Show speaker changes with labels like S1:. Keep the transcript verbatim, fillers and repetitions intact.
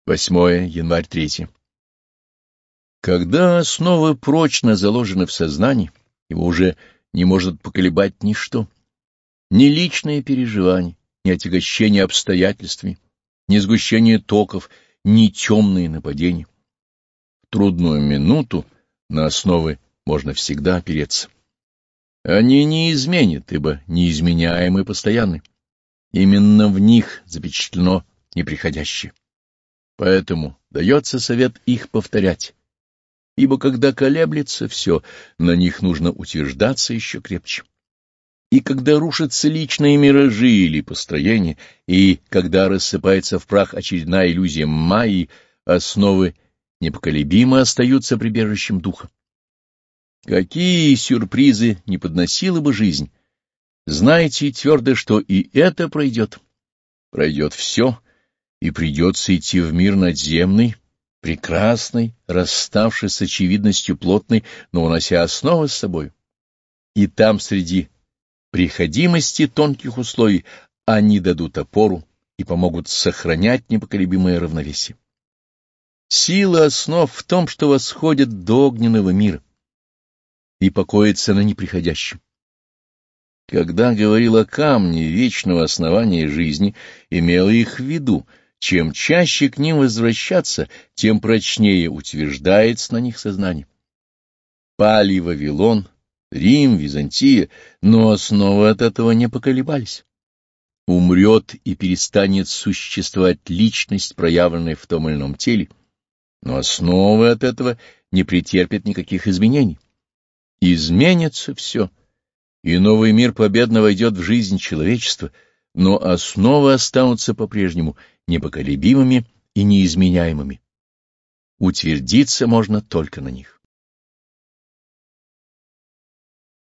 S1: восьмое январь третье. Когда основы прочно заложены в сознании, его уже не может поколебать ничто, ни личные переживания, ни отягощение обстоятельствами, ни сгущение токов, ни темные нападения. В трудную минуту на основы можно всегда опереться. Они не изменят, ибо неизменяемы и постоянны. Именно в них запечатлено неприходящее. Поэтому дается совет их повторять, ибо когда колеблется все, на них нужно утверждаться еще крепче. И когда рушатся личные миражи или построения, и когда рассыпается в прах очередная иллюзия Майи, основы непоколебимо остаются прибежищем духа. Какие сюрпризы не подносила бы жизнь, знайте твердо, что и это пройдет. Пройдет все, и придется идти в мир надземный, прекрасный, расставший с очевидностью плотной, но унося основы с собой. И там среди приходимости тонких условий они дадут опору и помогут сохранять непоколебимое равновесие. Сила основ в том, что восходит до огненного мира и покоится на неприходящем. Когда говорил о камне вечного основания жизни, имел их в виду. Чем чаще к ним возвращаться, тем прочнее утверждается на них сознание. Пали Вавилон, Рим, Византия, но основы от этого не поколебались. Умрет и перестанет существовать личность, проявленная в том или ином теле, но основы от этого не претерпят никаких изменений. Изменится все, и новый мир победно войдет в жизнь человечества, но основы останутся по-прежнему непоколебимыми и неизменяемыми. Утвердиться можно только на них.